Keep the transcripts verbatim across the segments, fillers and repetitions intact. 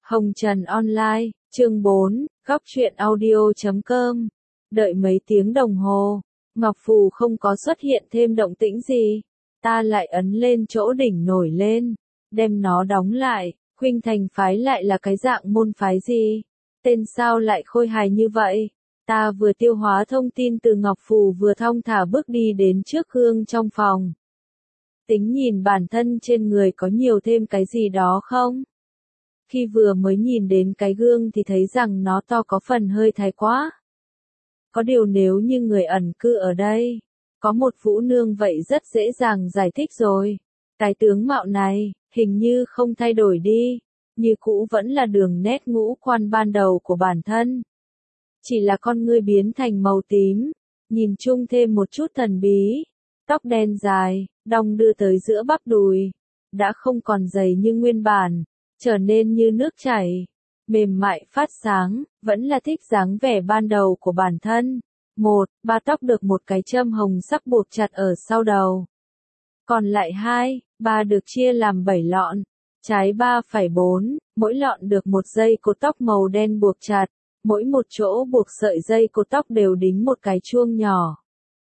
Hồng Trần Online, chương bốn, góc truyện audio chấm com. Đợi mấy tiếng đồng hồ, Ngọc Phù không có xuất hiện thêm động tĩnh gì. Ta lại ấn lên chỗ đỉnh nổi lên, đem nó đóng lại. Khuynh Thành phái lại là cái dạng môn phái gì? Tên sao lại khôi hài như vậy? Ta vừa tiêu hóa thông tin từ Ngọc Phù vừa thong thả bước đi đến trước gương trong phòng. Tính nhìn bản thân trên người có nhiều thêm cái gì đó không? Khi vừa mới nhìn đến cái gương thì thấy rằng nó to có phần hơi thái quá. Có điều nếu như người ẩn cư ở đây, có một vũ nương vậy rất dễ dàng giải thích rồi. Cái tướng mạo này, hình như không thay đổi đi, như cũ vẫn là đường nét ngũ quan ban đầu của bản thân. Chỉ là con ngươi biến thành màu tím, nhìn chung thêm một chút thần bí. Tóc đen dài, đong đưa tới giữa bắp đùi, đã không còn dày như nguyên bản, trở nên như nước chảy, mềm mại phát sáng, vẫn là thích dáng vẻ ban đầu của bản thân. Một, ba tóc được một cái châm hồng sắc buộc chặt ở sau đầu. Còn lại hai, ba được chia làm bảy lọn, trái ba phẩy bốn, mỗi lọn được một dây cột tóc màu đen buộc chặt, mỗi một chỗ buộc sợi dây cột tóc đều đính một cái chuông nhỏ.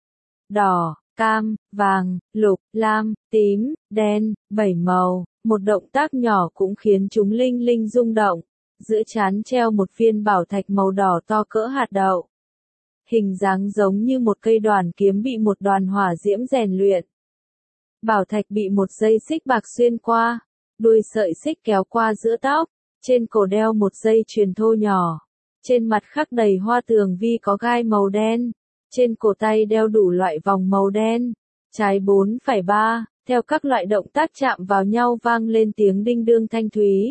Đỏ, cam, vàng, lục, lam, tím, đen, bảy màu, một động tác nhỏ cũng khiến chúng linh linh rung động. Giữa trán treo một viên bảo thạch màu đỏ to cỡ hạt đậu. Hình dáng giống như một cây đoàn kiếm bị một đoàn hỏa diễm rèn luyện. Bảo thạch bị một dây xích bạc xuyên qua, đuôi sợi xích kéo qua giữa tóc, trên cổ đeo một dây chuyền thô nhỏ. Trên mặt khắc đầy hoa tường vi có gai màu đen, trên cổ tay đeo đủ loại vòng màu đen. Trái bốn phẩy ba, theo các loại động tác chạm vào nhau vang lên tiếng đinh đương thanh thúy.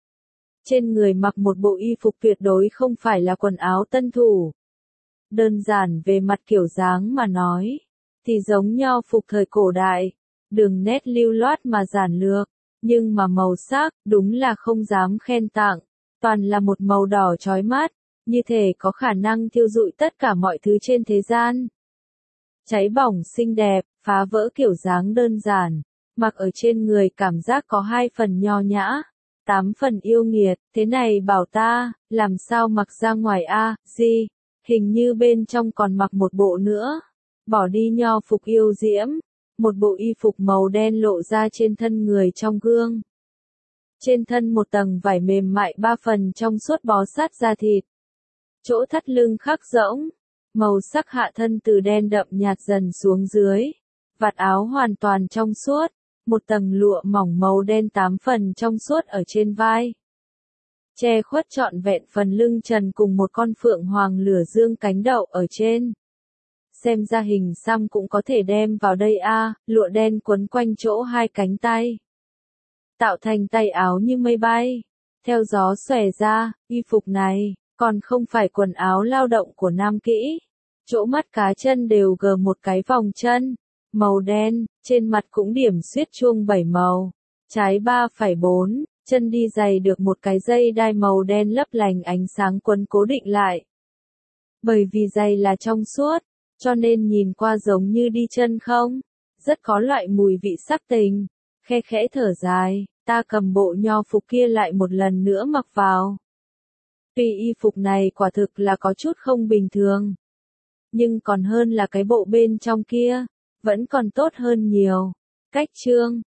Trên người mặc một bộ y phục tuyệt đối không phải là quần áo tân thủ. Đơn giản về mặt kiểu dáng mà nói, thì giống nho phục thời cổ đại, đường nét lưu loát mà giản lược, nhưng mà màu sắc, đúng là không dám khen tặng, toàn là một màu đỏ chói mắt, như thể có khả năng thiêu rụi tất cả mọi thứ trên thế gian. Cháy bỏng xinh đẹp, phá vỡ kiểu dáng đơn giản, mặc ở trên người cảm giác có hai phần nho nhã, tám phần yêu nghiệt, thế này bảo ta, làm sao mặc ra ngoài a, gì, hình như bên trong còn mặc một bộ nữa, bỏ đi nho phục yêu diễm, một bộ y phục màu đen lộ ra trên thân người trong gương. Trên thân một tầng vải mềm mại ba phần trong suốt bó sát da thịt. Chỗ thắt lưng khắc rỗng, màu sắc hạ thân từ đen đậm nhạt dần xuống dưới, vạt áo hoàn toàn trong suốt, một tầng lụa mỏng màu đen tám phần trong suốt ở trên vai. Che khuất trọn vẹn phần lưng trần cùng một con phượng hoàng lửa dương cánh đậu ở trên. Xem ra hình xăm cũng có thể đem vào đây a, lụa đen quấn quanh chỗ hai cánh tay. Tạo thành tay áo như mây bay, theo gió xòe ra, y phục này, còn không phải quần áo lao động của nam kỹ. Chỗ mắt cá chân đều gờ một cái vòng chân, màu đen, trên mặt cũng điểm xuyết chuông bảy màu. Trái ba phẩy bốn, chân đi giày được một cái dây đai màu đen lấp lánh ánh sáng quấn cố định lại. Bởi vì giày là trong suốt, cho nên nhìn qua giống như đi chân không, rất có loại mùi vị sắc tình. Khe khẽ thở dài, ta cầm bộ nho phục kia lại một lần nữa mặc vào. Tuy y phục này quả thực là có chút không bình thường, nhưng còn hơn là cái bộ bên trong kia, vẫn còn tốt hơn nhiều. Cách chương